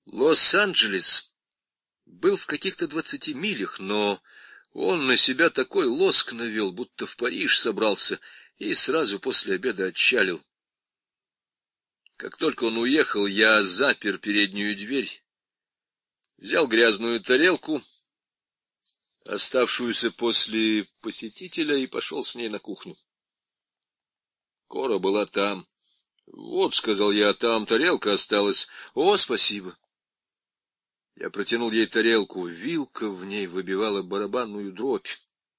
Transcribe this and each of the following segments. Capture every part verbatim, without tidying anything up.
Лос-Анджелес был в каких-то двадцати милях, но он на себя такой лоск навел, будто в Париж собрался, и сразу после обеда отчалил. Как только он уехал, я запер переднюю дверь, взял грязную тарелку, оставшуюся после посетителя, и пошел с ней на кухню. Кора была там. — Вот, — сказал я, — там тарелка осталась. — О, спасибо. Я протянул ей тарелку. Вилка в ней выбивала барабанную дробь.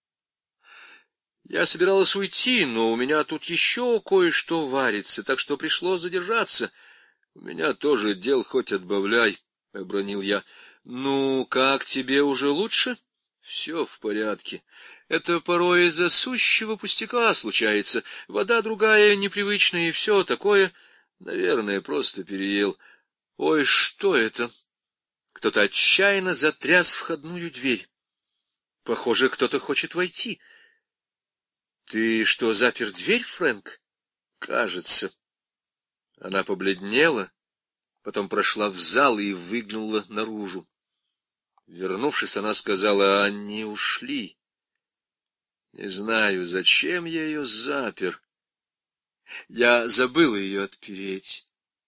Я собиралась уйти, но у меня тут еще кое-что варится, так что пришлось задержаться. — У меня тоже дел хоть отбавляй, — обронил я. — Ну, как тебе, уже лучше? — Все в порядке. Это порой из-за сущего пустяка случается. Вода другая, непривычная и все такое. Наверное, просто переел. Ой, что это? Кто-то отчаянно затряс входную дверь. Похоже, кто-то хочет войти. Ты что, запер дверь, Фрэнк? Кажется. Она побледнела, потом прошла в зал и выглянула наружу. Вернувшись, она сказала: они ушли. Не знаю, зачем я ее запер. Я забыл ее отпереть.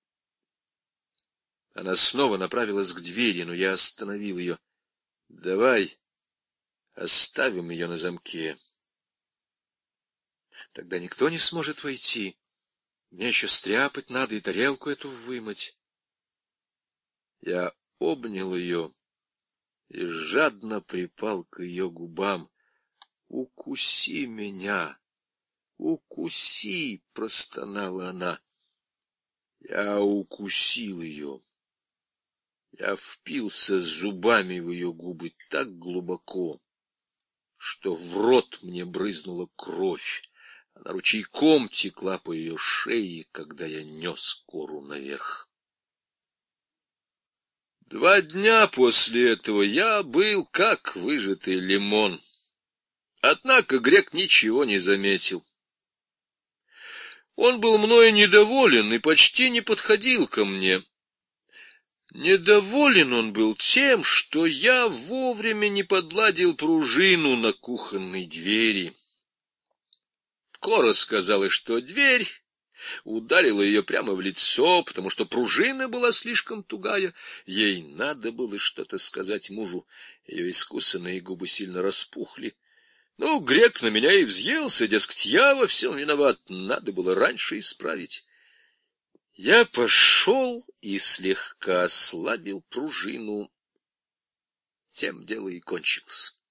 Она снова направилась к двери, но я остановил ее. Давай оставим ее на замке. Тогда никто не сможет войти. Мне еще стряпать надо и тарелку эту вымыть. Я обнял ее и жадно припал к ее губам. «Укуси меня! Укуси!» — простонала она. Я укусил ее. Я впился зубами в ее губы так глубоко, что в рот мне брызнула кровь. Она ручейком текла по ее шее, когда я нес Кору наверх. Два дня после этого я был как выжатый лимон. Однако грек ничего не заметил. Он был мною недоволен и почти не подходил ко мне. Недоволен он был тем, что я вовремя не подладил пружину на кухонной двери. Кора сказала, что дверь ударила ее прямо в лицо, потому что пружина была слишком тугая. Ей надо было что-то сказать мужу. Ее искусанные губы сильно распухли. Ну, грек на меня и взъелся, дескать, я во всем виноват, надо было раньше исправить. Я пошел и слегка ослабил пружину. Тем дело и кончилось.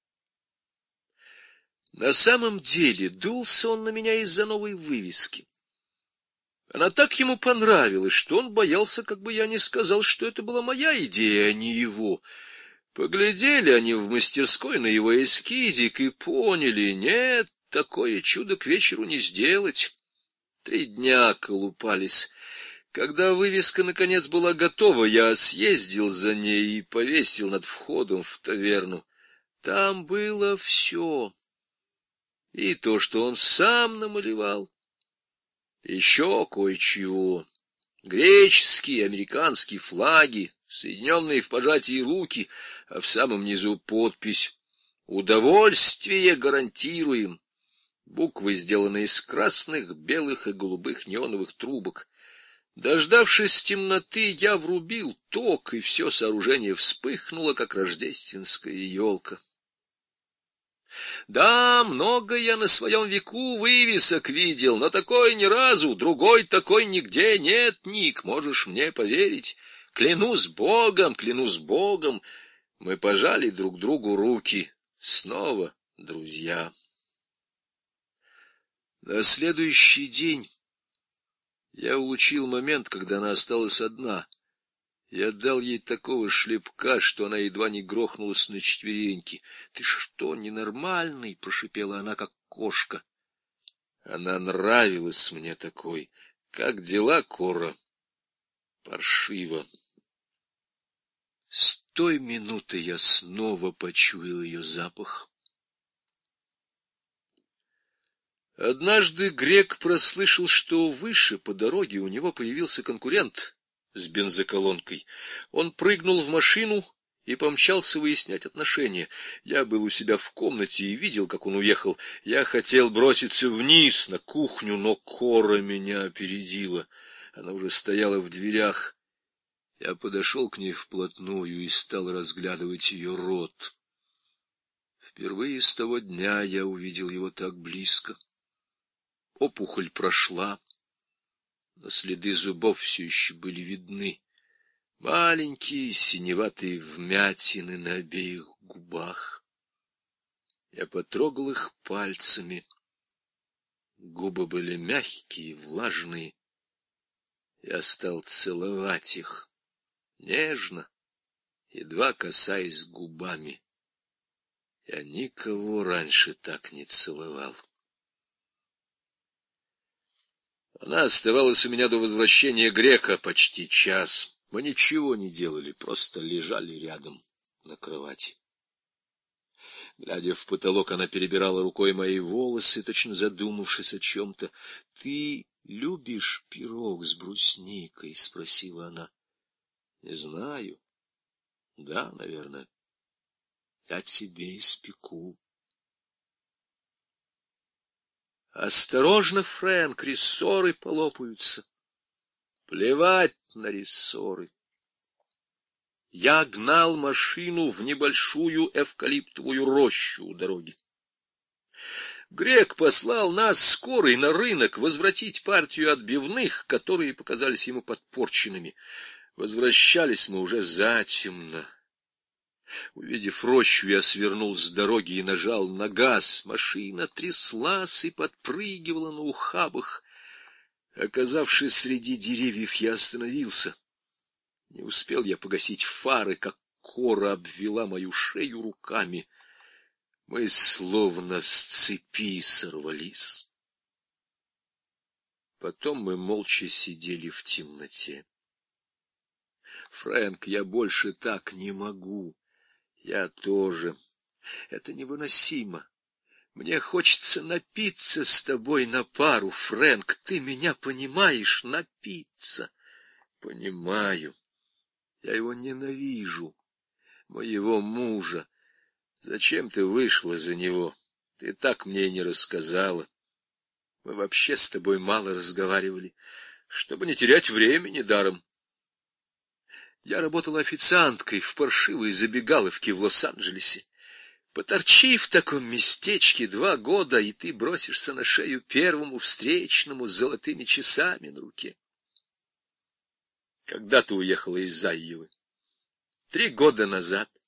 На самом деле дулся он на меня из-за новой вывески. Она так ему понравилась, что он боялся, как бы я не сказал, что это была моя идея, а не его. Поглядели они в мастерской на его эскизик и поняли: нет, такое чудо к вечеру не сделать. Три дня колупались. Когда вывеска наконец была готова, я съездил за ней и повесил над входом в таверну. Там было все. И то, что он сам намалевал. Еще кое-чего. Греческие, американские флаги, соединенные в пожатии руки, а в самом низу подпись: «Удовольствие гарантируем». Буквы сделаны из красных, белых и голубых неоновых трубок. Дождавшись темноты, я врубил ток, и все сооружение вспыхнуло, как рождественская елка. Да, много я на своем веку вывесок видел, но такой ни разу, другой такой нигде нет, Ник, можешь мне поверить. Клянусь Богом, клянусь Богом. Мы пожали друг другу руки. Снова друзья. На следующий день я улучил момент, когда она осталась одна. Я дал ей такого шлепка, что она едва не грохнулась на четвереньки. — Ты что, ненормальный? — прошипела она, как кошка. Она нравилась мне такой. — Как дела, Кора? — Паршиво. С той минуты я снова почуял ее запах. Однажды грек прослышал, что выше по дороге у него появился конкурент, с бензоколонкой. Он прыгнул в машину и помчался выяснять отношения. Я был у себя в комнате и видел, как он уехал. Я хотел броситься вниз, на кухню, но Кора меня опередила. Она уже стояла в дверях. Я подошел к ней вплотную и стал разглядывать ее рот. Впервые с того дня я увидел его так близко. Опухоль прошла, но следы зубов все еще были видны. Маленькие синеватые вмятины на обеих губах. Я потрогал их пальцами. Губы были мягкие, влажные. Я стал целовать их, нежно, едва касаясь губами. Я никого раньше так не целовал. Она оставалась у меня до возвращения Грека почти час. Мы ничего не делали, просто лежали рядом на кровати. Глядя в потолок, она перебирала рукой мои волосы, точно задумавшись о чем-то. — Ты любишь пирог с брусникой? — спросила она. — Не знаю. Да, наверное. Я тебе испеку. Осторожно, Фрэнк, рессоры полопаются. Плевать на рессоры. Я гнал машину в небольшую эвкалиптовую рощу у дороги. Грек послал нас скорой на рынок возвратить партию отбивных, которые показались ему подпорченными. Возвращались мы уже затемно. Увидев рощу, я свернул с дороги и нажал на газ. Машина тряслась и подпрыгивала на ухабах. Оказавшись среди деревьев, я остановился. Не успел я погасить фары, как Кора обвела мою шею руками. Мы словно с цепи сорвались. Потом мы молча сидели в темноте. — Фрэнк, я больше так не могу. Я тоже. Это невыносимо. Мне хочется напиться с тобой на пару, Фрэнк. Ты меня понимаешь? Напиться. Понимаю. Я его ненавижу. Моего мужа. Зачем ты вышла за него? Ты так мне и не рассказала. Мы вообще с тобой мало разговаривали, чтобы не терять времени даром. Я работала официанткой в паршивой забегаловке в Лос-Анджелесе. Поторчи в таком местечке два года, и ты бросишься на шею первому встречному с золотыми часами на руке. Когда ты уехала из Айовы? Три года назад.